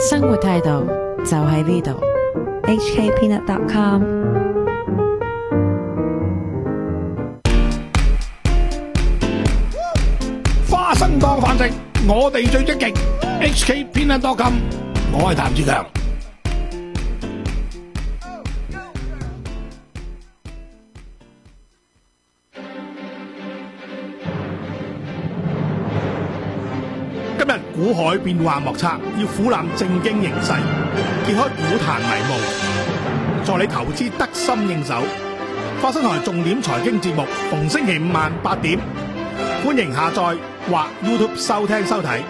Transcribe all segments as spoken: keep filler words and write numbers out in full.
生活態度就喺呢度。 H K peanut dot com。 花生當飯食，我哋最積極。H K peanut dot com， 我係譚志強。今日股海變幻莫測，要俯瞰正經形勢，揭開股壇迷霧，助你投資得心應手。花生台重點財經節目，逢星期五晚八點，歡迎下載或 YouTube 收聽收睇。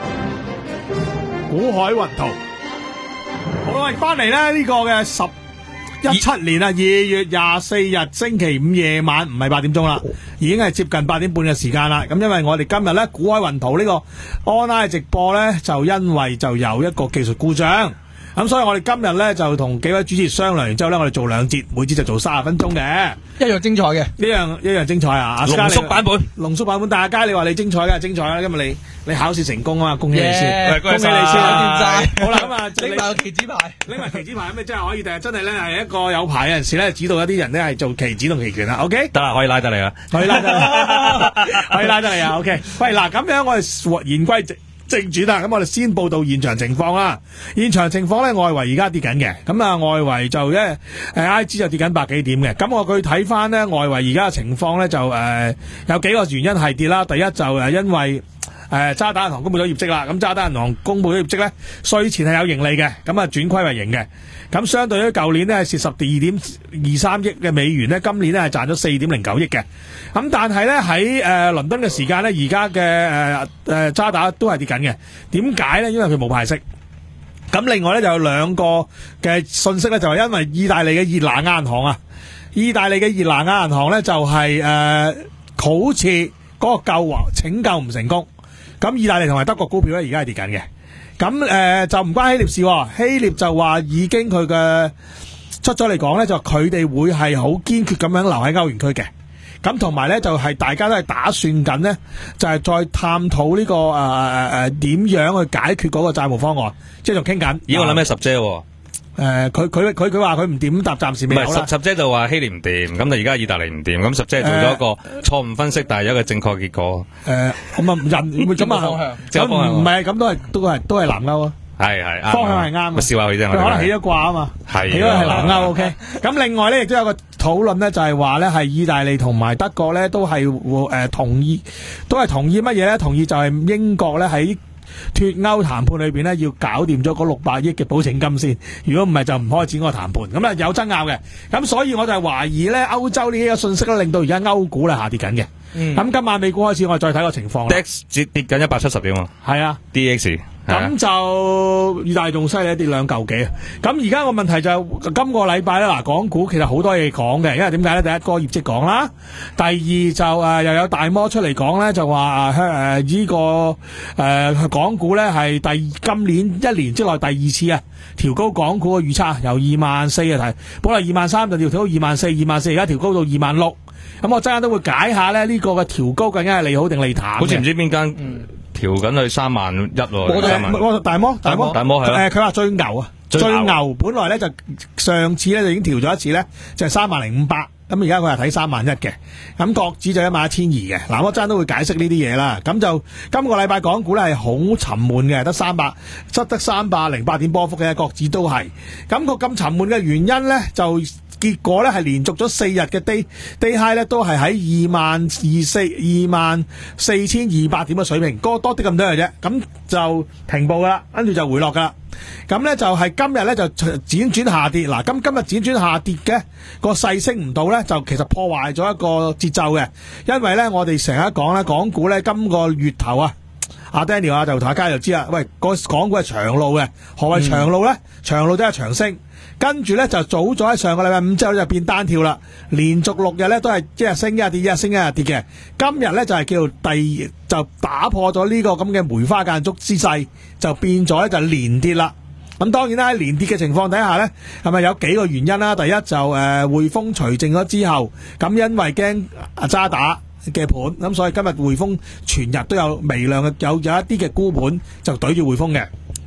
股海雲圖，好啦，翻嚟咧呢個嘅十一七年啊二月廿四日星期五夜晚，唔係八點鐘啦，已經係接近八點半嘅時間啦。咁因為我哋今日咧股海雲圖呢個 online 直播咧，就因為就有一個技術故障。咁所以我哋今日咧就同幾位主持商量完之後咧，我哋做兩節，每節就做三十分鐘嘅， 一樣精彩嘅， 一樣一樣精彩啊！ 濃縮版本， 濃縮版本，大家你話你精彩梗係精彩啦！今日你你考試成功啊嘛，恭喜你先， yeah, 恭喜你先， 好啦，咁啊拎埋個棋子牌， 拎埋棋子牌咁你真係可以，但係真係咧係一個有牌嘅陣時咧，指導一啲人咧係做棋子同棋權啦。OK， 得啦，可以拉得嚟啦， 可以拉得嚟，可以拉得嚟啊。OK， 喂嗱，咁樣我哋言歸正正傳啦，咁我哋先報道現場情況啦。現場情況咧，外圍而家跌緊嘅，咁啊外圍就咧誒 I G 就跌緊百幾點嘅。咁我佢睇翻咧外圍而家嘅情況咧，就誒、呃、有幾個原因係跌啦。第一就誒因為誒渣打銀行公布咗業績啦，咁渣打銀行公布咗業績咧，稅前係有盈利嘅，咁啊轉虧為盈嘅。咁相對於舊年咧係蝕十二點二三億嘅美元咧，今年咧係賺咗四點零九億嘅。咁但係咧喺誒倫敦嘅時間咧，而家嘅誒誒渣打都係跌緊嘅。點解咧？因為佢冇派息。咁另外咧就有兩個嘅信息咧，就係因為意大利嘅熱那亞銀行啊，意大利嘅熱那亞銀行咧就係、是、誒、呃、好似嗰個救援拯救唔成功。咁意大利同埋德國股票咧而家係跌緊嘅。咁誒、呃、就唔關希臘事、哦，希臘就話已經佢嘅出咗嚟講咧，就佢哋會係好堅決咁樣留喺歐元區嘅。咁同埋咧就係、是、大家都係打算緊咧，就係、是、再探討呢、這個誒誒誒點樣去解決嗰個債務方案，即係仲傾緊。 咦，我諗咩十姐喎？ 誒，佢佢佢佢話佢唔掂答，暫時未有啦。 唔係十十姐就話希臘唔掂，咁就而家意大利唔掂，咁十姐做咗一個錯誤分析，但係有一個正確結果。 誒，咁啊人咁啊，咁唔係咁都係都係都係南歐啊。 係係方向係啱。 我笑下佢啫， 佢可能起咗掛啊嘛。 係。 起咗係南歐 OK。咁另外咧，亦都有個討論咧，就係話咧係意大利同埋德國咧都係誒同意，都係同意乜嘢咧？同意就係英國咧喺脫歐談判裏邊咧，要搞掂咗嗰六百億嘅保證金先。如果唔係，就唔開始嗰個談判。咁啊有爭拗嘅。咁所以我就係懷疑咧，歐洲呢啲嘅信息咧，令到而家歐股咧下跌緊嘅。咁、嗯、今晚美股開始，我哋再睇個情況。 D X 跌跌緊一百七十點啊。係啊 ，D X。 咁就意大利仲犀利，跌兩嚿幾啊！咁而家個問題就係、今個禮拜咧，嗱，港股其實好多嘢講嘅，因為點解咧？第一個業績講啦，第二就誒、呃、又有大摩出嚟講咧，就話誒呢個誒、呃、港股咧係第今年一年之內第二次啊調高港股嘅預測，由二萬四嘅提，本來二萬三就調到二萬四，二萬四而家調高到二萬六。咁我陣間都會解下咧呢個嘅調高究竟係利好定利淡。 好似唔知邊間。嗯調緊去三萬一喎， 我大摩大摩大摩係誒，佢話最牛啊，最牛，最牛本來咧就上次咧就已經調咗一次咧，就係三萬零五百，咁而家佢係睇三萬一嘅，咁國指就一萬一千二嘅。嗱，我陣間都會解釋呢啲嘢啦。咁就今個禮拜港股咧係好沉悶嘅，得三百，執得三百零八點波幅嘅，國指都係。咁個咁沉悶嘅原因咧就。結果咧係連續咗四日嘅 day day high 咧都係喺二萬二四二萬四千二百點嘅水平，多多啲咁多嘅啫，咁就停步噶啦，跟住就回落噶啦。咁咧就係今日咧就輾轉下跌，嗱，今今日輾轉下跌嘅個勢升唔到咧，就其實破壞咗一個節奏嘅，因為咧我哋成日講咧港股咧今個月頭啊。阿 Daniel 啊，就同阿佳就知啦。喂，個港股係長路嘅，何謂長路咧？嗯、長路都係長升，跟住咧就早咗喺上個禮拜五之後就變單跳啦。連續六日咧都係一日升一日跌，一日升一日跌嘅。今日咧就係、是、叫第就打破咗呢個咁嘅梅花間竹之勢，就變咗咧就連跌啦。咁當然啦，喺連跌嘅情況底下咧，係咪有幾個原因啦？第一就誒匯豐除淨咗之後，咁因為驚阿渣打嘅盤，咁所以今日匯豐全日都有微量嘅有有一啲嘅沽盤就對住匯豐嘅。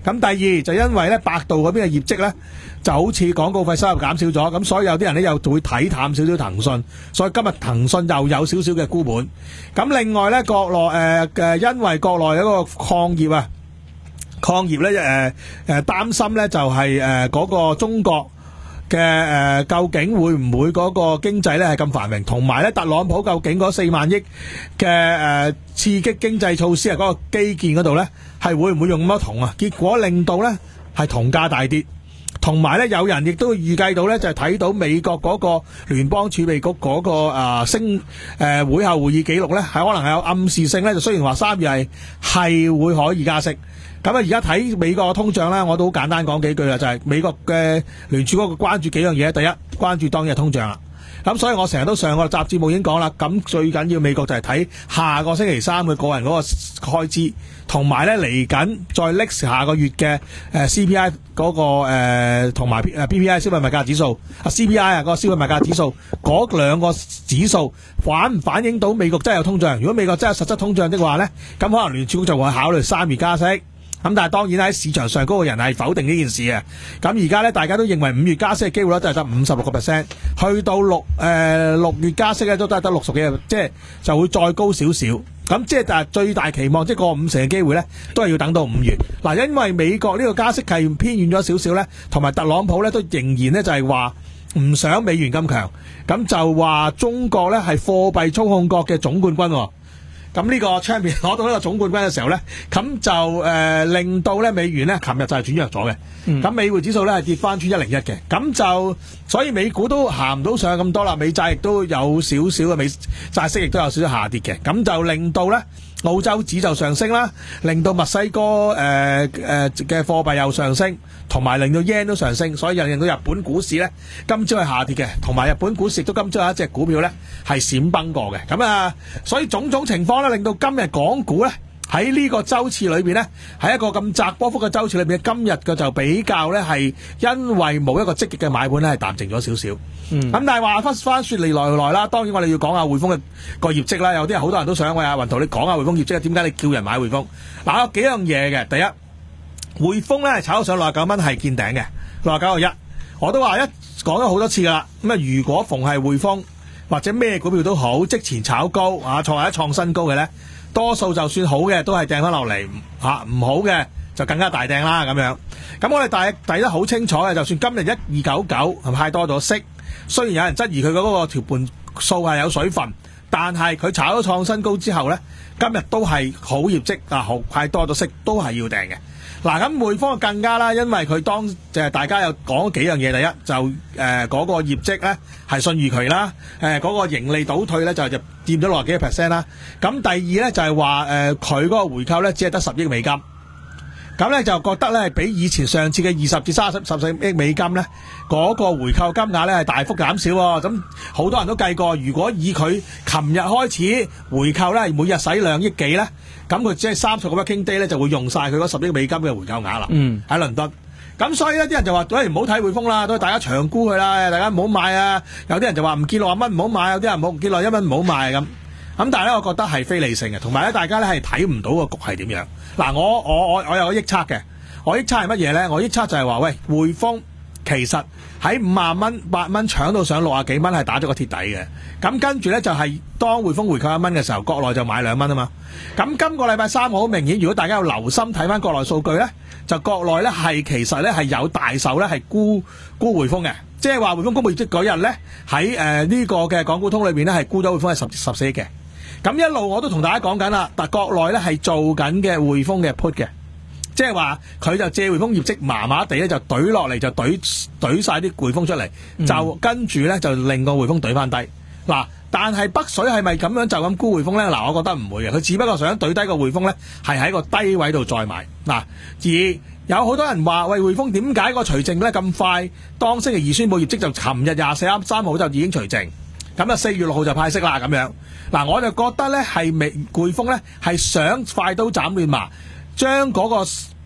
咁第二就因為咧百度嗰邊嘅業績咧就好似廣告費收入減少咗，咁所以有啲人咧又會睇淡少少騰訊，所以今日騰訊又有少少嘅沽盤。咁另外咧國內誒嘅因為國內一個礦業啊，礦業咧誒誒擔心咧就係誒嗰個中國嘅誒、呃、究竟會唔會嗰個經濟咧係咁繁榮，同埋咧特朗普究竟嗰四萬億嘅誒、呃、刺激經濟措施啊，嗰個基建嗰度咧係會唔會用咁多銅啊？結果令到咧係銅價大跌，同埋咧有人亦都預計到咧就係、是、睇到美國嗰個聯邦儲備局嗰、那個啊、呃、升誒、呃、會後會議記錄咧係可能係有暗示性咧，就雖然話三月係係會可以加息。咁啊，而家睇美國嘅通脹咧，我都好簡單講幾句啦，就係、是、美國嘅聯儲局關注幾樣嘢。第一，關注當日通脹啦。咁所以我成日都上個集節目已經講啦。咁最緊要美國就係睇下個星期三嘅個人嗰個開支，同埋咧嚟緊再拎下個月嘅誒 C P I 嗰、那個誒同埋誒 P P I 消費物價指數啊 C P I 啊嗰個消費物價指數嗰兩個指數反唔反映到美國真係有通脹？如果美國真係實質通脹的話咧，咁可能聯儲局就會考慮三月加息。咁但係當然喺市場上嗰個人係否定呢件事嘅。咁而家咧大家都認為五月加息嘅機會咧都係得五十六個 percent， 去到六誒六月加息咧都都係得六十幾個，即係就會再高少少。咁即係但係最大期望即係個五成嘅機會咧，都係要等到五月。嗱，因為美國呢個加息係偏遠咗少少咧，同埋特朗普咧都仍然咧就係話唔想美元咁強，咁就話中國咧係貨幣操控國嘅總冠軍喎。咁呢個 champion 攞到呢個總冠軍嘅時候咧，咁就誒、呃、令到咧美元咧，琴日就係轉弱咗嘅。咁、嗯、美匯指數咧係跌翻穿一零一嘅，咁就所以美股都行唔到上咁多啦，美債亦都有少少嘅美債息亦都有少少下跌嘅，咁就令到咧澳洲指就上升啦，令到墨西哥誒誒嘅貨幣又上升，同埋令到 yen 都上升，所以又令到日本股市咧今朝係下跌嘅，同埋日本股市亦都今朝有一隻股票咧係閃崩過嘅，咁啊，所以種種情況咧令到今日港股咧喺呢個週次裏邊咧，喺一個咁窄波幅嘅週次裏邊，今日嘅就比較咧係因為冇一個積極嘅買盤咧係淡靜咗少少。嗯，咁但係話翻翻説嚟來來啦，當然我哋要講下匯豐嘅個業績啦。有啲人好多人都想喂阿雲圖你講下匯豐業績，點解你叫人買匯豐？嗱，有幾樣嘢嘅。第一，匯豐咧炒到上六十九蚊係見頂嘅，六十九個一，我都話一講咗好多次噶啦。咁啊，如果逢係匯豐或者咩股票都好，即前炒高啊，創或者創新高嘅咧，多數就算好嘅都係掟翻落嚟嚇，唔好嘅就更加大掟啦咁樣。咁我哋大睇得好清楚嘅，就算今日一二九九係派多咗息。雖然有人質疑佢嗰個條盤數係有水分，但係佢炒咗創新高之後呢，今日都係好業績啊，好派多咗息都係要訂嘅。嗱，咁匯豐更加啦，因為佢當就係大家有講幾樣嘢，第一就誒嗰、呃嗰個業績呢係信譽佢啦，誒、呃、嗰、嗰個盈利倒退呢就就佔咗六十幾個 percent 啦。咁第二呢就係話誒佢嗰個回購呢只係得十億美金。咁咧就覺得咧比以前上次嘅二十至三十十四億美金咧嗰、那個回購金額咧係大幅減少喎。咁好多人都計過，如果以佢琴日開始回購咧，每日使兩億幾咧，咁佢只係三十個 working day 咧就會用晒佢嗰十億美金嘅回購額啦。嗯，喺倫敦。咁所以呢啲人就話：喂，唔好睇匯豐啦，都大家長沽佢啦，大家唔好買啊！有啲人就話唔見六十蚊唔好買，有啲人唔見六十一蚊唔好買咁。咁但係咧，我覺得係非理性嘅，同埋咧，大家咧係睇唔到個局係點樣。嗱，我我我我有個臆測嘅，我臆測係乜嘢咧？我臆測就係話，喂，匯豐其實喺五十蚊、八蚊搶到上六十幾蚊，係打咗個鐵底嘅。咁跟住咧就係、是、當匯豐回購一蚊嘅時候，國內就買兩蚊啊嘛。咁今個禮拜三好明顯，如果大家有留心睇翻國內數據咧，就國內咧係其實咧係有大手咧係沽沽匯豐嘅。即係話匯豐公布業績嗰日咧，喺誒呢個嘅港股通裏邊咧係沽咗匯豐係十十四億嘅。咁一路我都同大家講緊啦，但國內咧係做緊嘅匯豐嘅 put 嘅，即係話佢就借匯豐業績麻麻地咧就懟落嚟就懟懟晒啲匯豐出嚟，嗯、就跟住咧就令個匯豐懟翻低。嗱，但係北水係咪咁樣就咁沽匯豐咧？嗱，我覺得唔會嘅，佢只不過想懟低個匯豐咧，係喺個低位度再買。嗱，而有好多人話喂，匯豐點解個除淨咧咁快？當星期二宣布業績就琴日廿四三號就已經除淨。咁啊，四月六號就派息啦，咁樣嗱，我就覺得咧係未匯豐咧係想快刀斬亂麻，將嗰個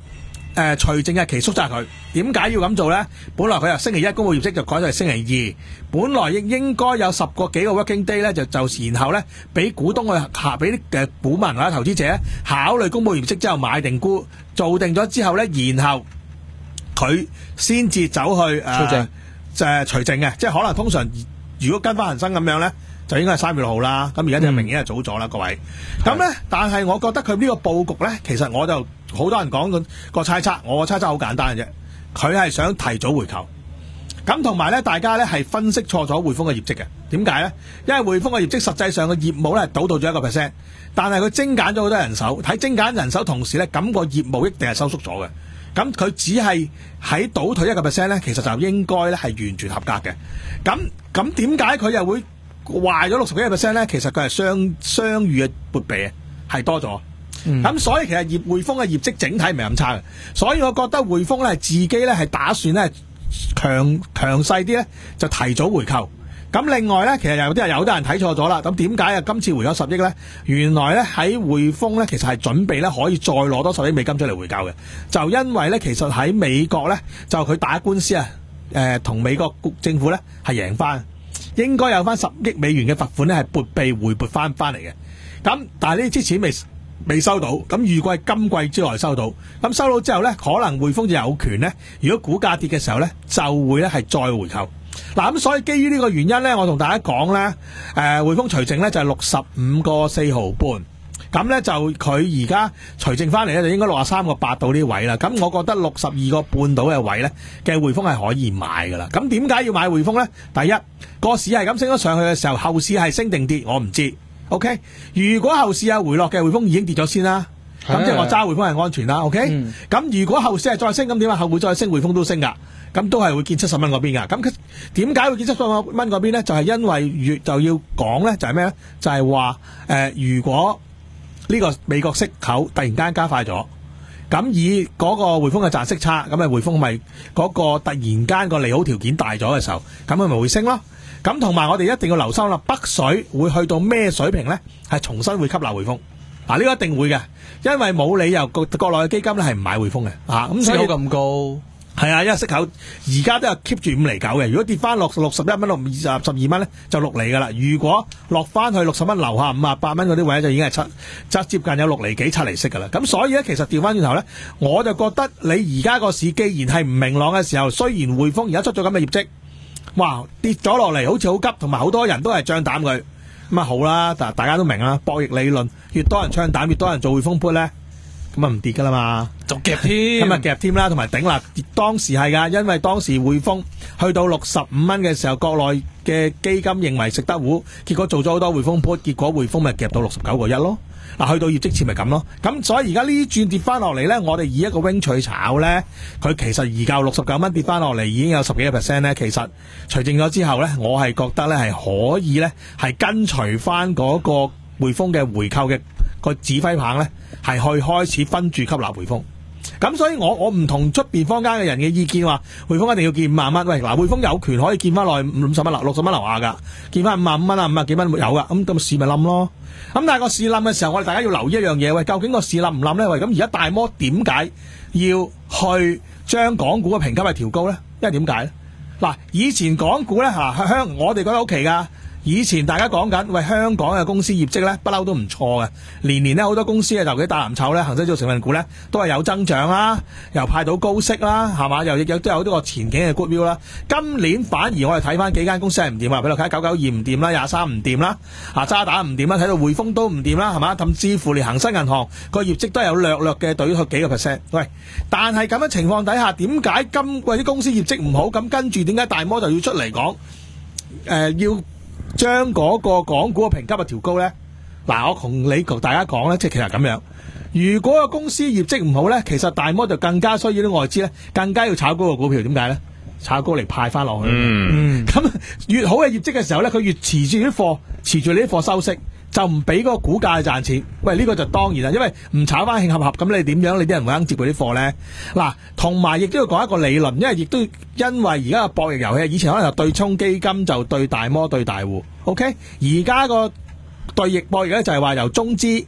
誒除淨日期縮窄佢。點解要咁做咧？本來佢由星期一公佈業績就改咗係星期二，本來應應該有十個幾個 working day 咧，就就然後咧俾股東去下俾啲嘅股民或者投資者考慮公佈業績之後買定沽，做定咗之後咧，然後佢先至走去誒就係除淨嘅，即係可能通常如果跟翻恒生咁樣咧，就應該係三月六號啦。咁而家就明顯係早咗啦，各位。咁咧，但係我覺得佢呢個佈局咧，其實我就好多人講個個猜測，我個猜測好簡單嘅啫。佢係想提早回購，咁同埋咧，大家咧係分析錯咗匯豐嘅業績嘅。點解咧？因為匯豐嘅業績實際上嘅業務咧係倒到咗一個 percent，但係佢精簡咗好多人手，睇精簡人手同時咧，咁個業務一定係收縮咗嘅。咁佢只係喺倒退一個 percent 咧，其實就應該咧係完全合格嘅。咁咁點解佢又會壞咗六十幾個 percent 咧？其實佢係雙雙預嘅撥備係多咗。咁、嗯、所以其實業匯豐嘅業績整體唔係咁差嘅，所以我覺得匯豐咧自己咧係打算咧強強勢啲咧就提早回購。咁另外咧，其實有啲人有啲人睇錯咗啦。咁點解啊？今次回咗十億咧，原來咧喺匯豐咧其實係準備咧可以再攞多十億美金出嚟回購嘅。就因為咧其實喺美國咧就佢打官司啊，誒同美國政府咧係贏翻，應該有翻十億美元嘅罰款咧係撥備回撥翻翻嚟嘅。咁但係呢啲錢未未收到，咁預計今季之內收到，咁收到之後呢，可能匯豐就有權呢，如果股價跌嘅時候呢，就會呢係再回購。嗱，咁所以基於呢個原因呢，我同大家講呢，誒匯豐除淨呢就係六十五個四毫半，咁呢就佢而家除淨翻嚟呢，就應該六十三個八到呢位啦。咁我覺得六十二個半到嘅位呢嘅匯豐係可以買噶啦。咁點解要買匯豐呢？第一個市係咁升咗上去嘅時候，後市係升定跌我唔知。OK， 如果後市有回落嘅，匯豐已經跌咗先啦。咁即係我揸匯豐係安全啦。OK，咁、嗯、如果後市係再升，咁點啊？後會再升，匯豐都升噶，咁都係會見七十蚊嗰邊噶。咁點解會見七十蚊嗰邊咧？就係、是、因為越就要講咧，就係咩咧？就係話誒，如果呢個美國息口突然間加快咗，咁以嗰個匯豐嘅賺息差，咁啊匯豐咪嗰個突然間個利好條件大咗嘅時候，咁佢咪會升咯。咁同埋我哋一定要留心啦，北水會去到咩水平咧？係重新會吸納匯豐，嗱、啊、呢、這個一定會嘅，因為冇理由國國內嘅基金咧係唔買匯豐嘅，啊咁所以咁高係啊，因為息口而家都係 keep 住五厘九嘅，如果跌翻落六十一蚊、六二十十二蚊咧，就六厘噶啦。如果落翻去六十蚊樓下五啊八蚊嗰啲位就已經係七，即接近有六厘幾七厘息噶啦。咁所以咧，其實調翻轉頭咧，我就覺得你而家個市既然係唔明朗嘅時候，雖然匯豐而家出咗咁嘅業績。哇！跌咗落嚟好似好急，同埋好多人都係唱淡佢，咁啊好啦，但大家都明啦，博弈理論，越多人唱淡，越多人做匯豐 put 咧，咁啊唔跌噶啦嘛， 就夾添， 咁啊夾添啦，同埋頂啦。當時係噶，因為當時匯豐去到六十五蚊嘅時候，國內嘅基金認為食得糊，結果做咗好多匯豐 put，結果匯豐咪夾到六十九個一咯。嗱，去到業績前咪咁咯，咁所以而家呢啲轉跌翻落嚟咧，我哋以一個 wing 取炒咧，佢其實而家六十九蚊跌翻落嚟已經有十幾個 percent 咧，其實除淨咗之後咧，我係覺得咧係可以咧係跟隨翻嗰個匯豐嘅回購嘅個指揮棒咧，係去開始分住吸納匯豐。咁所以我我唔同出邊坊間嘅人嘅意見話，匯豐一定要見五萬蚊。喂，嗱，匯豐有權可以見翻落去五十蚊樓六十蚊樓下噶，見翻五萬五蚊啊，五萬幾蚊有噶，咁咁市咪冧咯。咁但係個市冧嘅時候，我哋大家要留意一樣嘢，喂，究竟個市冧唔冧咧？喂，咁而家大摩點解要去將港股嘅評級係調高咧？因為點解咧？嗱，以前港股咧吓香，我哋覺得好奇噶。以前大家講緊，喂，香港嘅公司業績咧，不嬲都唔錯嘅，年年咧好多公司啊，尤其大藍籌咧，恒生指數成分股咧，都係有增長啦，又派到高息啦，係嘛，又亦有都有呢個前景嘅 good view 啦。今年反而我哋睇翻幾間公司係唔掂啊，比如睇九九二唔掂啦，廿三唔掂啦，啊渣打唔掂啦，睇到匯豐都唔掂啦，係嘛，甚至乎連恒生銀行個業績都有略略嘅對佢幾個 percent。喂，但係咁嘅情況底下，點解今季啲公司業績唔好？咁跟住點解大摩就要出嚟講？誒、呃，要將嗰個港股嘅評級啊調高咧，嗱，我同你大家講咧，即係其實咁樣。如果個公司業績唔好咧，其實大摩就更加需要啲外資咧，更加要炒高個股票。點解咧？炒高嚟派翻落去。嗯，咁越好嘅業績嘅時候咧，佢越持住啲貨，持住你啲貨收息，就唔俾嗰個股價賺錢。喂，呢、這個就當然啦，因為唔炒翻慶合合，咁你點樣？你啲人會肯接佢啲貨咧？嗱，同埋亦都要講一個理論，因為亦都因為而家個博弈遊戲，以前可能就對沖基金就對大摩對大戶 ，OK？ 而家個對弈博弈咧就係話由中資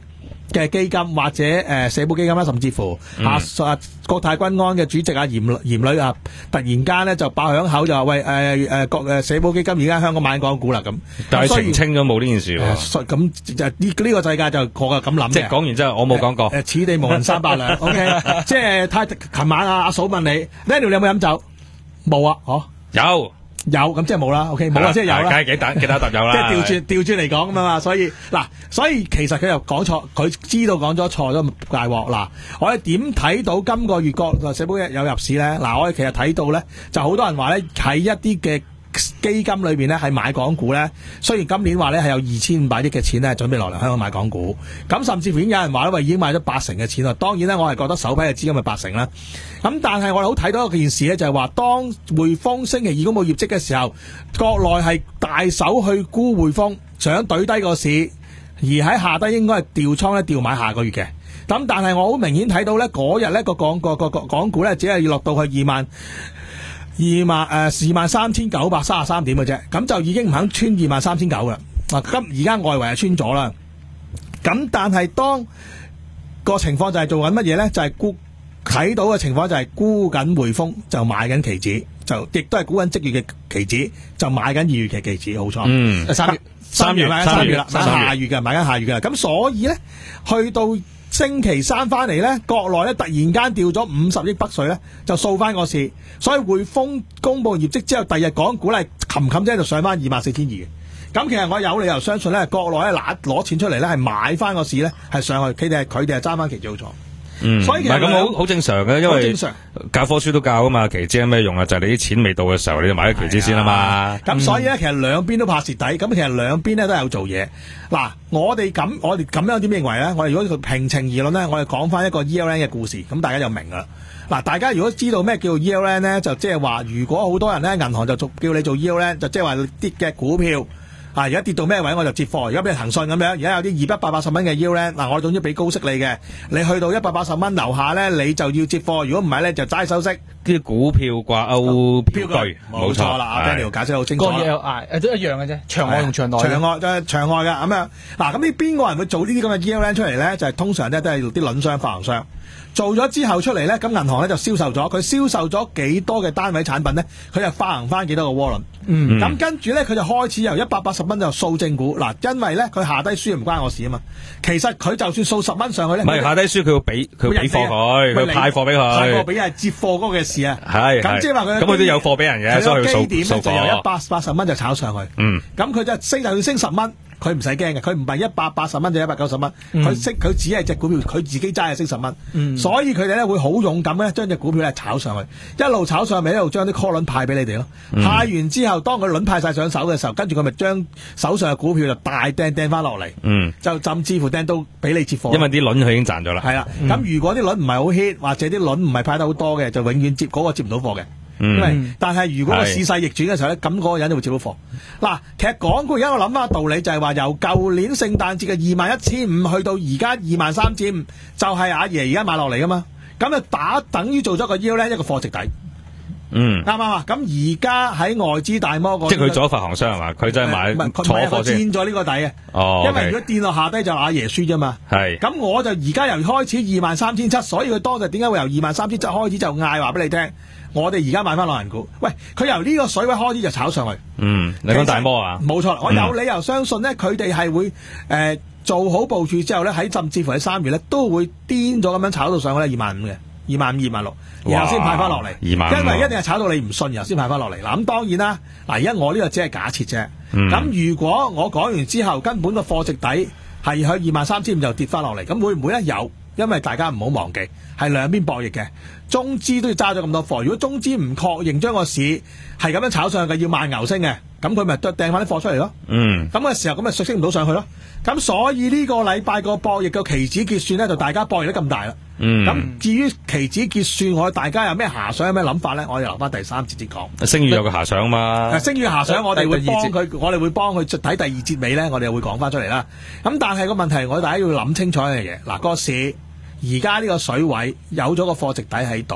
嘅基金或者誒、呃、社保基金啦，甚至乎啊啊國泰君安嘅主席啊嚴嚴女啊，突然間咧就爆響口就話喂誒誒國誒社保基金而家香港買港股啦咁， 但係澄清咗冇呢件事喎。 咁就呢呢個世界就我就咁諗嘅。 即係講完之後，我冇講過。 誒此地無銀三百兩。O K， 即係太琴晚阿阿嫂問你 Daniel 你有冇飲酒？冇啊，嗬？ 有。 有咁即係冇啦 ，OK 冇啦，即係有啦， 梗係幾打幾打揼有啦， 即係調轉調轉嚟講咁啊嘛，所以嗱，所以其實佢又講錯，佢知道講咗錯咗大鑊嗱。我哋點睇到今個月個社保有入市咧？嗱，我哋其實睇到咧，就好多人話咧喺一啲嘅基金裏邊咧係買港股咧，雖然今年話咧係有二千五百億嘅錢咧準備落嚟香港買港股，咁甚至乎已經有人話咧，喂已經買咗八成嘅錢啦。當然咧，我係覺得首批嘅資金係八成啦。咁但係我哋好睇到一件事咧，就係話當匯豐星期二公佈業績嘅時候，國內係大手去沽匯豐，想懟低個市，而喺下低應該係調倉咧調買下個月嘅。咁但係我好明顯睇到咧，嗰日咧個港個個港股咧只係要落到去二萬。二萬誒二萬三千九百三十三點嘅啫，咁就已經唔肯穿二萬三千九啦。啊，咁而家外圍係穿咗啦。咁但係當個情況就係做緊乜嘢咧？就係沽睇到嘅情況就係沽緊匯豐，就買緊期指，就亦都係沽緊即月嘅期指，就買緊二月嘅期指，好錯。 嗯， 三月三月買緊三月啦，買下月嘅買緊下月嘅。咁所以咧，去到星期三翻嚟咧，國內咧突然間掉咗五十億北水咧，就掃翻個市，所以匯豐公佈業績之後，第二日港股咧冚冚聲就上翻二萬四千二嘅。咁其實我有理由相信咧，國內咧攞攞錢出嚟咧係買翻個市咧係上去，佢哋係佢哋係揸翻期指好錯。 嗯， 所以其實唔係咁好好正常嘅，因為教科書都教啊嘛，期指有咩用啊？就係、是、你啲錢未到嘅時候，你就買咗期指先啊嘛。咁、嗯、所以咧，其實兩邊都怕蝕底，咁其實兩邊咧都有做嘢。嗱，我哋咁，我哋咁樣點認為咧？我哋如果平情而論咧，我哋講翻一個 E L N 嘅故事，咁大家就明噶啦。嗱，大家如果知道咩叫做 E L N 咧，就即係話，如果好多人咧，銀行就做叫你做 E L N，就即係話跌嘅股票。啊！而家跌到咩位我就接貨，而家俾騰訊咁樣，而家有啲二百八十蚊嘅 yield 咧，嗱我總之俾高息你嘅，你去到一百八十蚊樓下咧，你就要接貨，如果唔係咧就齋收息。 啲股票掛鈎票據，冇錯啦。阿 Daniel 解釋好清楚。 個 E L I 誒都一樣嘅啫，場外同場內。 場外就係場外嘅咁樣。嗱咁呢邊個人會做呢啲咁嘅 E L N 出嚟咧？就係、是、通常咧都係啲輪商發行商。做咗之後出嚟咧，咁銀行咧就銷售咗，佢銷售咗幾多嘅單位產品咧，佢就發行翻幾多個窩輪。嗯，咁跟住咧，佢就開始由一百八十蚊就掃正股。嗱，因為咧佢下低輸唔關我事啊嘛。其實佢就算掃十蚊上去咧， 唔係下低輸，佢要俾佢俾貨佢，佢派貨俾佢， 派貨俾係接貨嗰個嘅事啊。 係，咁即係話佢咁佢都有貨俾人嘅，所以佢掃點咧就由一百八十蚊就炒上去。 嗯， 咁佢就升就要升十蚊。佢唔使驚嘅，佢唔係一百八十蚊就一百九十蚊，佢升佢只係隻股票，佢自己揸係升十蚊，嗯、所以佢哋咧會好勇敢咧，將隻股票咧炒上去，一路炒上去，一路將啲 call 輪派俾你哋咯。嗯、派完之後，當佢輪派晒上手嘅時候，跟住佢咪將手上嘅股票就大掟掟翻落嚟，嗯、就甚至乎掟到俾你接貨。 因為啲輪佢已經賺咗啦。係啦， 咁、嗯、如果啲輪唔係好 hit，或者啲輪唔係派得好多嘅，就永遠接嗰、嗰個接唔到貨嘅。因為、嗯、但係如果個市勢逆轉嘅時候咧，咁嗰個人就會接到貨。嗱，其實港股而家我諗翻個道理就係話，由舊年聖誕節嘅二萬一千五去到而家二萬三千五，就係阿爺而家買落嚟噶嘛。咁就打等於做咗個 yield 咧，一個貨值底。嗯，啱唔啱啊？咁而家喺外資大摩個， 即係佢做咗發行商係嘛？佢就係買坐貨先， 墊咗呢個底嘅。 哦， 因為如果墊落下低就阿爺輸啫嘛。係。咁我就而家由開始二萬三千七，所以佢當日點解會由二萬三千七開始就嗌話俾你聽？我哋而家買翻內銀股，喂，佢由呢個水位開始就炒上去。嗯，你講大摩啊？冇錯，我有理由相信咧，佢哋係會誒、呃、做好部署之後咧，喺甚至乎喺三月咧都會癲咗咁樣炒到上去咧二萬五嘅，二萬五、二萬六，然後先派翻落嚟。二萬五，因為一定係炒到你唔信，然後先派翻落嚟。嗱，咁當然啦，嗱，而家我呢個只係假設啫。咁、嗯、如果我講完之後，根本個貨值底係喺二萬三千五就跌翻落嚟，咁會唔會咧？有？因為大家唔好忘記，係兩邊博弈嘅，中資都要揸咗咁多貨。如果中資唔確認將個市係咁樣炒上去嘅，要慢牛升嘅，咁佢咪掟翻啲貨出嚟咯。嗯，咁嘅時候咁咪上升唔到上去咯。咁所以呢個禮拜個博弈嘅期指結算咧，就大家博弈得咁大啦。嗯，咁至於期指結算，我大家有咩遐想，有咩諗法咧？我哋留翻第三節先講。 聲譽有個遐想嘛？ 聲譽遐想，我哋會幫佢，我哋會幫佢睇第二節尾咧，我哋會講翻出嚟啦。咁但係個問題，我哋大家要諗清楚一樣嘢。嗱，個市而家呢個水位有咗個貨值底喺度，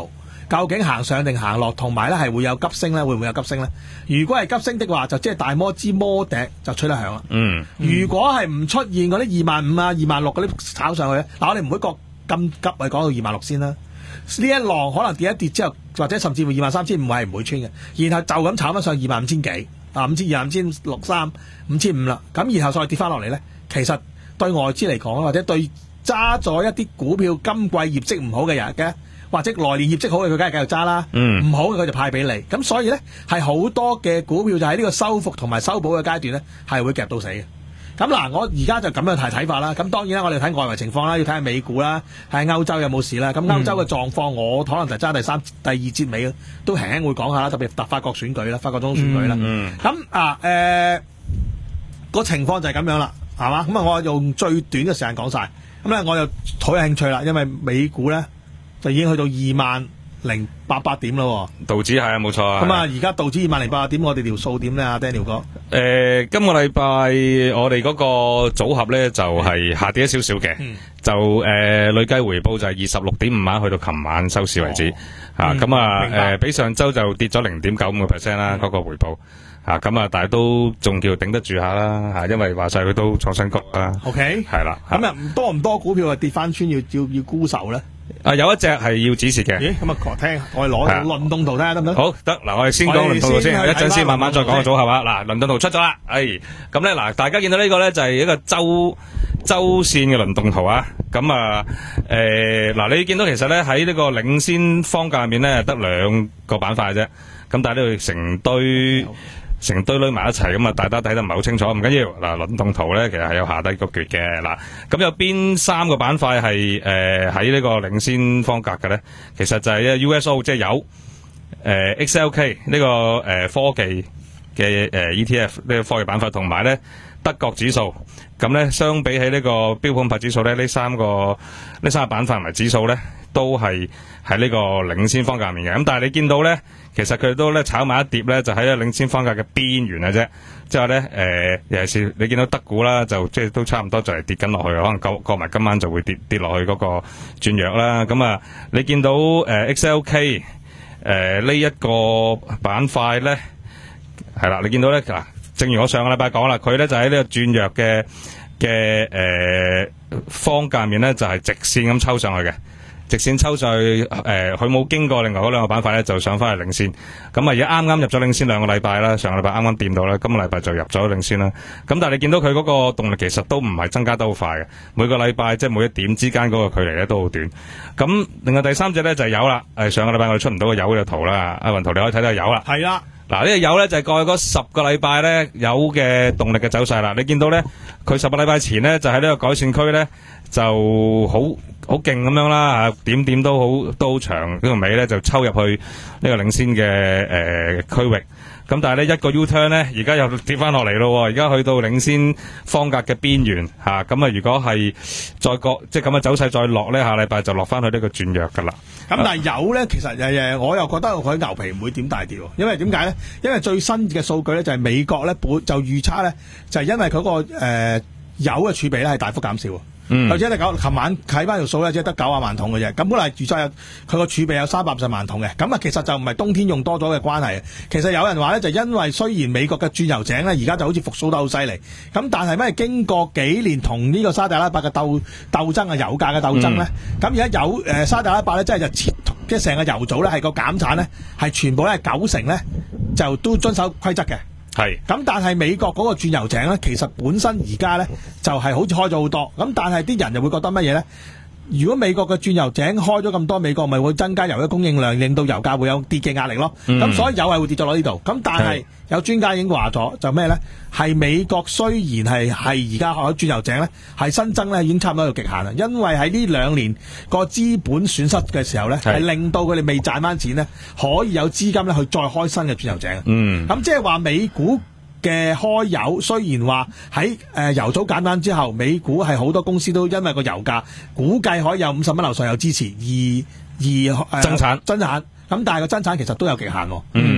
究竟行上定行落，同埋咧係會有急升咧，會唔會有急升咧？如果係急升的話，就即係大摩之摩笛就吹得響啦。 嗯， 如果係唔出現嗰啲二萬五啊、二萬六嗰啲炒上去咧，嗱我哋唔會覺咁急，係講到二萬六先啦。呢一浪可能跌一跌之後，或者甚至乎二萬三千五係唔會穿嘅，然後就咁炒翻上二萬五千幾啊，五千二萬五千六三五千五啦，咁然後再跌翻落嚟咧，其實對外資嚟講，或者對揸咗一啲股票今季業績唔好嘅人嘅，或者來年業績好嘅佢梗係繼續揸啦， 嗯， 唔好嘅佢就派俾你，咁所以咧係好多嘅股票就喺呢個修復同埋修補嘅階段咧係會夾到死嘅。咁嗱，我而家就咁樣睇睇法啦。咁當然啦，我哋睇外圍情況啦，要睇下美股啦，睇下歐洲有冇事啦。咁歐洲嘅狀況，我可能就揸第三、第二節尾都輕輕會講下啦。特別特法國選舉啦，法國總統選舉啦。咁、 嗯嗯、啊，誒、呃、個情況就係咁樣啦，係嘛？咁啊，我用最短嘅時間講晒。咁咧，我又好有興趣啦，因為美股咧就已經去到二萬零八百點咯。 道指係啊，冇錯啊。 咁啊，而家道指二萬零八百點，我哋條數點咧？阿 Daniel 哥。 誒、呃，今個禮拜我哋嗰個組合咧就係、是、下跌咗少少嘅，嗯、就誒、呃、累計回報就係二十六點五萬，去到琴晚收市為止。 哦、 啊，咁、嗯、啊，誒、呃，比上周就跌咗零點九五個 percent 啦，嗰、嗯、個回報。啊，咁啊，但係都仲叫頂得住下啦，吓，因為話晒佢都創新高啦。 OK， 係啦。 咁啊，多唔多股票啊跌翻穿要要要沽售咧？ 啊，有一隻係要指示嘅。 咦，咁啊，聽我哋攞輪動圖睇下得唔得？ 好，得嗱，我哋先講輪動圖先，一陣先慢慢再講個組合啊。嗱，輪動圖出咗啦，哎，咁咧嗱，大家見到呢個咧就係一個周周線嘅輪動圖啊。咁啊，誒，嗱，你見到其實咧喺呢個領先方價入面咧得兩個板塊啫，咁但係呢度成堆。成堆堆埋一齊咁啊，大家睇得唔係好清楚，唔緊要。嗱，輪動圖咧，其實係有下低個橛嘅。嗱，咁有邊三個板塊係誒喺呢個領先方格嘅咧？其實就係 U S O， 即係有誒、呃、X L K 呢、這個誒、呃、科技嘅誒、呃、E T F 呢個科技板塊，同埋咧德國指數。咁咧相比起呢個標普五百指數咧，呢三個呢三個板塊同埋指數咧，都係喺呢個領先方格入面嘅。咁但係你見到咧，其實佢都咧炒埋一碟咧，就喺咧領先方格嘅邊緣嘅啫。即係咧，誒尤其是你見到德股啦，就即係都差唔多就嚟跌緊落去，可能過過埋今晚就會跌跌落去嗰個轉弱啦。咁啊，你見到誒 X L K 誒呢一個板塊咧，係啦，你見到咧嗱，正如我上個禮拜講啦，佢咧就喺呢個轉弱嘅嘅誒方格面咧，就係直線咁抽上去嘅。直線抽上去，誒、呃，佢冇經過另外嗰兩個板塊咧，就上翻去領先。咁啊，而家啱啱入咗領先兩個禮拜啦，上個禮拜啱啱掂到啦，今個禮拜就入咗領先啦。咁但係你見到佢嗰個動力其實都唔係增加得好快嘅，每個禮拜即係每一點之間嗰個距離咧都好短。咁另外第三隻咧就係油啦，誒，上個禮拜我哋出唔到個油嘅圖啦，阿雲圖你可以睇到油啦。係啦，嗱呢個油咧就係過去嗰十個禮拜咧油嘅動力嘅走勢啦。你見到咧，佢十個禮拜前咧就喺呢個改善區咧就好。好勁咁樣啦，吓點點都好都好長，呢個尾咧就抽入去呢個領先嘅誒區域。咁但係咧一個 U turn 咧，而家又跌翻落嚟咯。而家去到領先方格嘅邊緣吓，咁啊如果係再個即係咁嘅走勢再落咧，下禮拜就落翻去呢個轉弱噶啦。咁但係油咧，其實誒誒，我又覺得佢牛皮唔會點大跌，因為點解咧？因為最新嘅數據咧就係美國咧本就預測咧就係因為佢個誒油嘅儲備咧係大幅減少。嗯，或者你九，琴晚睇翻條數咧，只係得九啊萬桶嘅啫。咁本來預測有佢個儲備有三百五十萬桶嘅。咁啊，其實就唔係冬天用多咗嘅關係。其實有人話咧，就因為雖然美國嘅鑽油井咧，而家就好似復甦得好犀利。咁但係咩？經過幾年同呢個沙特阿拉伯嘅鬥鬥爭啊，油價嘅鬥爭咧，咁而家有誒沙特阿拉伯咧，真係就切即係成個油組咧，係個減產咧，係全部咧九成咧就都遵守規則嘅。係，咁但係美國嗰個鑽油井咧，其實本身而家咧就係、是、好似開咗好多，咁但係啲人就會覺得乜嘢咧？如果美國嘅鑽油井開咗咁多，美國咪會增加油嘅供應量，令到油價會有跌嘅壓力咯。咁、嗯、所以油係會跌咗落呢度。咁但係有專家已經話咗，就咩咧？係美國雖然係係而家開鑽油井咧，係新增咧已經差唔多到極限啦。因為喺呢兩年個資本損失嘅時候咧，係令到佢哋未賺翻錢咧，可以有資金咧去再開新嘅鑽油井。嗯，咁即係話美股嘅開油雖然話喺誒油組減單之後，美股係好多公司都因為個油價估計可以有五十蚊樓上有支持而而誒、呃、增產增產，咁但係個增產其實都有極限喎。嗯，咁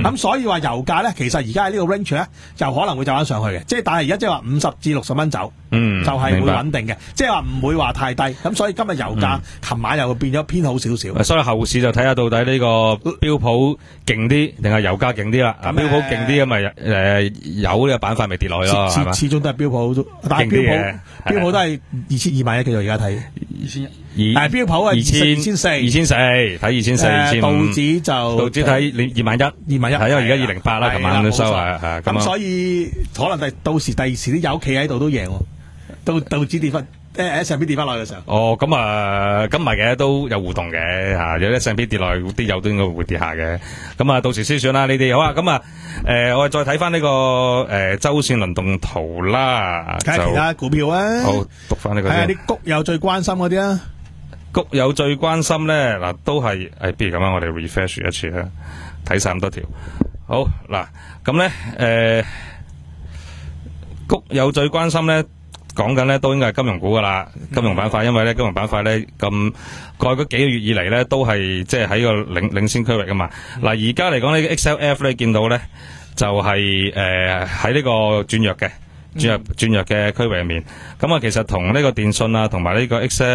咁、嗯、所以話油價咧，其實而家喺呢個 range 咧，就可能會走翻上去嘅。即係但係而家即係話五十至六十蚊走， 嗯， 就係、是、會穩定嘅。即係話唔會話太低。咁所以今日油價琴、嗯、晚又變咗偏好少少。 所以後市就睇下到底呢個標普勁啲定係油價勁啲啦。咁標普勁啲咁咪誒有呢個板塊咪跌落去咯，係嘛？始終都係標普，但係標普標普都係二千二萬一嘅，而家睇二千一。但係標普係二千二千四，二千四睇二千四，二千五。 道指就道指睇你二萬一，二萬一。係因為而家二零八啦，琴晚都收啊，係咁。 咁所以可能第到時第二時啲油企喺度都贏，到道指跌翻。誒 S and P 跌翻落去嘅時候， 哦，咁啊，咁唔係嘅，都有互動嘅嚇，有啲 S and P 跌落去，啲油都應該會跌下嘅。咁啊，到時先算啦，呢啲好啊。咁啊，誒，我哋再睇翻呢個誒週線輪動圖啦， 睇下其他股票啊。 好，讀翻呢個。睇下啲谷友最關心嗰啲啊。 谷友最關心咧，嗱，都係誒，不如咁樣，我哋 refresh 一次啦，睇晒咁多條。好嗱，咁咧誒，谷友最關心咧。講緊咧都應該係金融股噶啦，金融板塊，因為咧金融板塊咧咁過去嗰幾個月以嚟咧都係即係喺個領領先區域噶嘛。嗱而家嚟講呢個 X L F 咧見到咧就係誒喺呢個轉弱嘅轉弱轉弱嘅區域入面。咁啊其實同呢個電信啊同埋呢個 X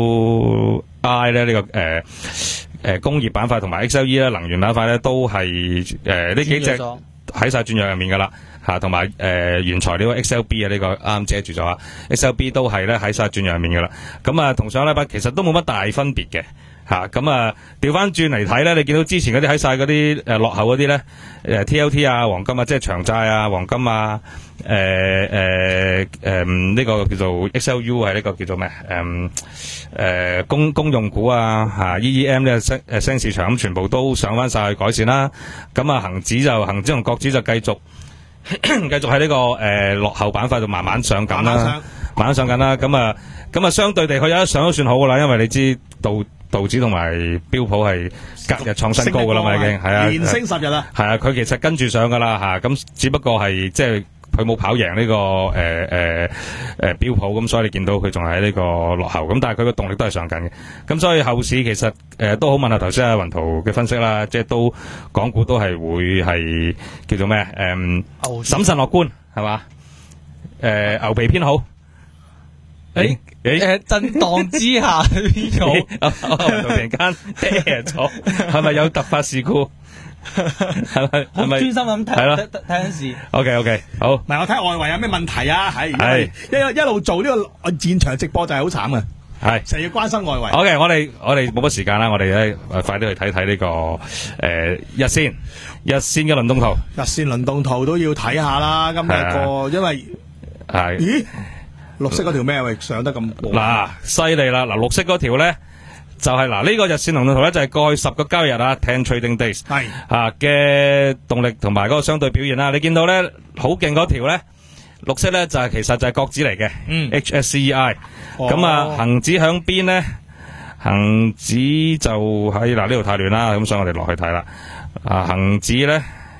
L I 咧呢、這個誒誒、呃呃、工業板塊同埋 X L E 咧能源板塊咧都係誒呢幾隻喺晒轉弱入面噶啦。吓，同埋誒原材料 X L B 啊，呢個啱遮住咗啊 ，X L B 都係咧喺晒轉弱入面噶啦。咁啊，同上個禮拜其實都冇乜大分別嘅吓。咁啊，調翻轉嚟睇咧，你見到之前嗰啲喺晒嗰啲誒落後嗰啲咧，誒 T L T 啊、黃金啊，即係長債啊、黃金啊，誒誒誒呢個叫做 X L U 係呢個叫做咩？誒誒公公用股啊，吓 E E M 呢個誒新市場咁全部都上翻晒去改善啦。咁啊，恒指就恒指同國指就繼續。繼續喺呢、這個誒、呃、落後板塊度慢慢上緊啦，慢慢上緊啦。咁啊，咁啊，相對地佢有一上都算好噶啦，因為你知道道指同埋標普係隔日創新高噶啦嘛，已經係啊， 連升十日啦。 係啊，佢其實跟住上噶啦吓，咁只不過係即係佢冇跑贏呢、這個誒誒誒標普，咁所以你見到佢仲喺呢個落後，咁但係佢個動力都係上緊嘅。咁所以後市其實誒、呃、都好問下頭先阿雲圖嘅分析啦，即係都港股都係會係叫做咩誒審慎樂觀係嘛？誒、呃、牛皮偏好。誒誒誒， 震盪之下偏好， 突然間跌咗，係咪有突發事故？係咪？ 好專心咁睇， 係咯， 睇睇陣時。 O K O K，好。 唔係我睇外圍有咩問題啊？係係一一路做呢個現場直播就係好慘嘅，係成日要關心外圍。 O K，我哋我哋冇乜時間啦，我哋咧快啲去睇睇呢個誒日線日線嘅輪動圖。 日線輪動圖都要睇下啦，今日個因為係咦綠色嗰條咩喂上得咁嗱犀利啦！嗱綠色嗰條咧。就係嗱呢個日線輪動圖咧，就係過去十個交易日啊 ，ten trading days 係吓嘅動力同埋嗰個相對表現啦。你見到咧好勁嗰條咧，綠色咧就係其實就係國指嚟嘅，嗯 ，H S C E I。咁啊，恒指響邊咧？恒指就喺嗱呢度太亂啦，咁所以我哋落去睇啦。啊，恒指咧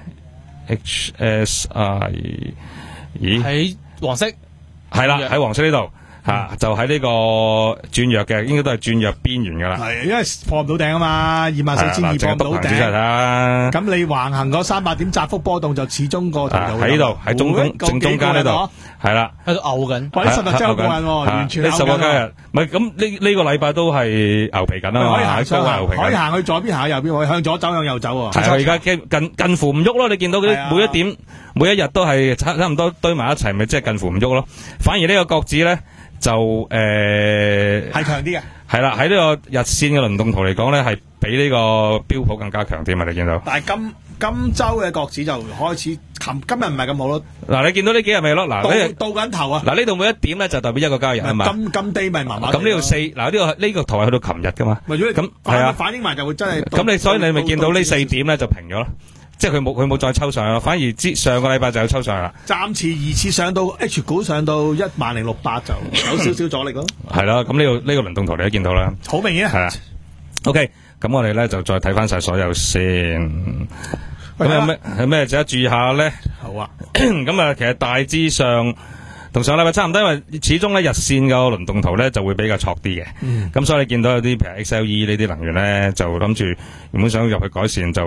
，H S I， 咦？ 喺黃色係啦，喺黃色呢度。吓、啊、就喺呢個轉弱嘅，應該都係轉弱邊緣噶啦。 係，因為破唔到頂啊嘛，二萬四千二破唔到頂。咁你橫行嗰三百點窄幅波動就始終個頭喺呢度，喺中中正中間呢度，係啦， 喺度嘔緊。 哇！啲十日真係好過癮，完全嘔緊。 呢十個交易日，唔係咁呢呢個禮拜都係牛皮緊啊嘛， 可以行上牛皮， 可以行去左邊行去右邊，可以向左走向右走。 係而家近近乎唔喐咯，你見到嗰啲每一點每一日都係差差唔多堆埋一齊，咪即係近乎唔喐咯。反而呢個國指咧。就誒係強啲嘅， 係啦，喺呢個日線嘅輪動圖嚟講咧，係比呢個標普更加強啲嘛？你見到？ 但係今今周嘅國指就開始，琴今日唔係咁好咯。嗱， 你見到呢幾日咪咯？嗱，呢倒緊頭啊！ 嗱，呢度每一點咧就代表一個交易日係嘛？ 金金低咪麻麻。 咁呢度四，嗱呢個呢個圖係去到琴日噶嘛？咁係啊， 反映埋就會真係。 咁你所以你咪見到呢四點咧就平咗咯。即係佢冇佢冇再抽上咯，反而之上個禮拜就有抽上啦。 暫時二次上到 H 股上到一萬零六百就有少少阻力咯。 係啦，咁呢個呢個輪動圖你都見到啦， 好明顯。 係啊。OK，咁我哋咧就再睇翻晒所有先。咁有咩有咩值得注意下咧？ 好啊。 咁啊，其實大致上同上禮拜差唔多，因為始終咧日線個輪動圖咧就會比較錯啲嘅。咁、嗯、所以你見到有啲譬如 X L E 呢啲能源咧，就諗住原本想入去改善就。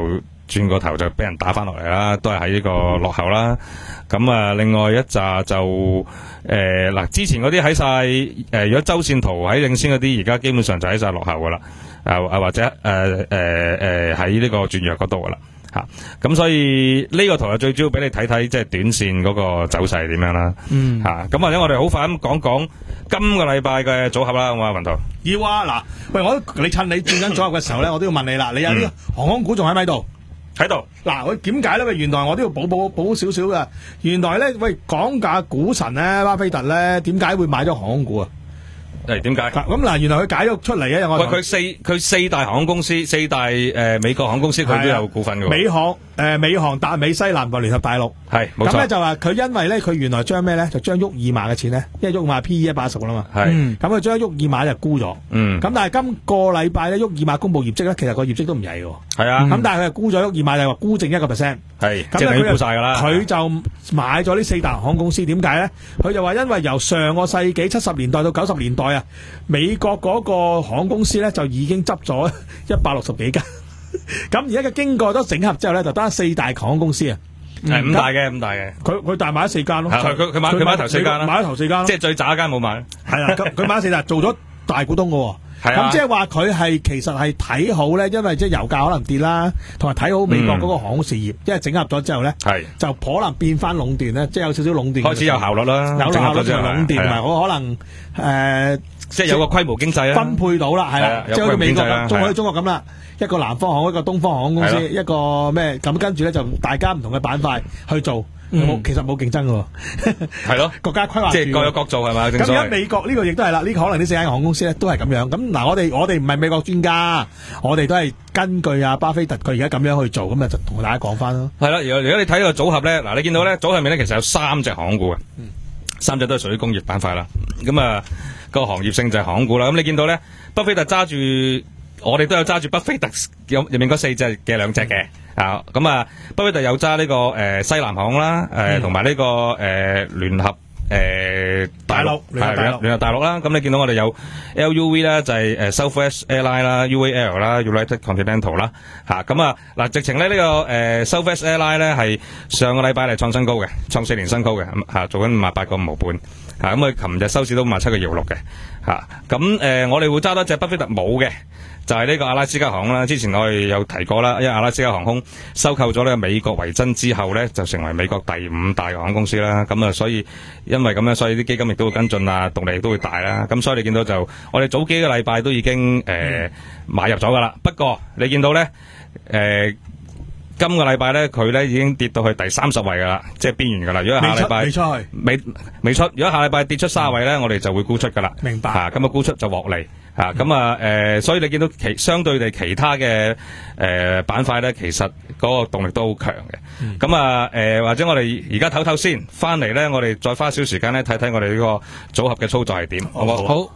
轉個頭就俾人打翻落嚟啦，都係喺呢個落後啦。咁啊，另外一紮就誒嗱、呃，之前嗰啲喺晒誒，如果周線圖喺領先嗰啲，而家基本上就喺晒落後噶啦。啊啊或者誒誒誒喺呢個轉弱嗰度噶啦。吓，咁、啊、所以呢個圖就最主要俾你睇睇，即係短線嗰個走勢係點樣啦。嗯，吓、啊，咁或者我哋好快咁講講今個禮拜嘅組合啦，好嘛，文圖？ 要啊，嗱，喂，我你趁你轉緊組合嘅時候咧，我都要問你啦，你有啲航空股仲喺咪度？ 喺度。 嗱，我點解咧？喂，原來我都要補補補少少噶。原來咧，喂，講價股神咧，巴菲特咧，點解會買咗航空股啊？ 係點解？ 咁嗱，原來佢解咗出嚟嘅。我喂，佢四佢四大航空公司，四大誒、呃、美國航空公司，佢都有股份嘅。 美航誒、呃，美航、達美、西南同聯合大陸係冇錯。 咁咧就話佢因為咧，佢原來將咩咧，就將沃爾瑪嘅錢咧，因為沃爾瑪 P E 一百一十啦嘛。係。咁佢將沃爾瑪就沽咗。嗯。咁但係今個禮拜咧，沃爾瑪公布業績咧，其實個業績都唔曳嘅。係啊。咁、嗯、但係佢係沽咗沃爾瑪，就話沽剩一個 percent。係。即係佢沽晒㗎啦。佢就買咗呢四大航空公司，點解咧？佢就話因為由上個世紀七十年代到九十年代啊，美國嗰個航空公司咧就已經執咗一百六十幾間，咁而家佢經過咗整合之後咧，就得四大航空公司啊， 係五大嘅，五大嘅， 佢佢大買咗四間咯， 佢佢買佢買頭四間啦， 買咗頭四間， 即係最渣間冇買， 係啦，佢佢買咗四大，做咗大股東嘅。咁即係話佢係其實係睇好咧，因為即係油價可能跌啦，同埋睇好美國嗰個航空事業，嗯、因為整合咗之後咧，就可能變翻壟斷咧，即係有少少壟斷，開始有效率啦， 有效率同埋壟斷，同埋我可能誒，呃、 即係有個規模經濟啦， 分配到啦，係啦，即係好似美國咁，中好似中國咁啦，一個南方航空，一個東方航空公司，一個咩咁，跟住咧就大家唔同嘅板塊去做。嗯、其實冇競爭嘅，係咯，國家規劃即係各有各做係嘛？ 咁而家美國呢個亦都係啦，呢、這個可能呢四間航空公司咧都係咁樣。咁嗱，我哋我哋唔係美國專家，我哋都係根據阿巴菲特佢而家咁樣去做，咁啊就同大家講翻咯。 係啦，如果如果你睇個組合咧，嗱，你見到咧組合入面咧其實有三隻航空股嘅，嗯、三隻都係屬於工業板塊啦。咁啊個行業性就係航空股啦。咁你見到咧，巴菲特揸住，我哋都有揸住巴菲特入入面嗰四隻嘅兩隻嘅。啊，咁啊，巴菲特有揸呢個誒西南航啦，誒同埋呢個誒聯合誒大陸係聯合大陸啦。咁你見到我哋有 L U V 啦，就係誒 Southwest Airline 啦 ，U A L 啦 ，United Continental 啦。吓咁啊，嗱，直情咧呢個誒 Southwest Airline 咧係上個禮拜嚟創新高嘅，創四年新高嘅，吓做緊五十八個五毫半。吓咁佢琴日收市都五十七個二毫六嘅。吓咁誒，我哋會揸多隻巴菲特冇嘅。就係呢個阿拉斯加航空啦，之前我哋有提過啦，因為阿拉斯加航空收購咗呢個美國維珍之後咧，就成為美國第五大航空公司啦。咁啊，所以因為咁樣，所以啲基金亦都會跟進啊，動力亦都會大啦。咁所以你見到就我哋早幾個禮拜都已經誒、呃嗯、買入咗噶啦。不過你見到咧誒、呃、今個禮拜咧佢咧已經跌到去第三十位噶啦，即係邊緣噶啦。如果下禮拜未出未出未未出，如果下禮拜跌出三十位咧，嗯、我哋就會沽出噶啦。 明白。 吓咁啊，沽出就獲利。啊，咁啊，誒、呃，所以你見到其相對地其他嘅誒板塊咧，其實嗰個動力都好強嘅。咁、嗯、啊，誒、呃，或者我哋而家唞唞先，翻嚟咧，我哋再花少時間咧睇睇我哋呢個組合嘅操作係點，好唔好？好。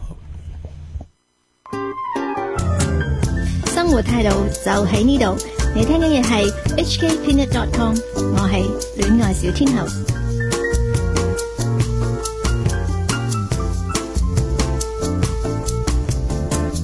生活態度就喺呢度，你聽緊嘅係 H K Peanut dot com， 我係戀愛小天后。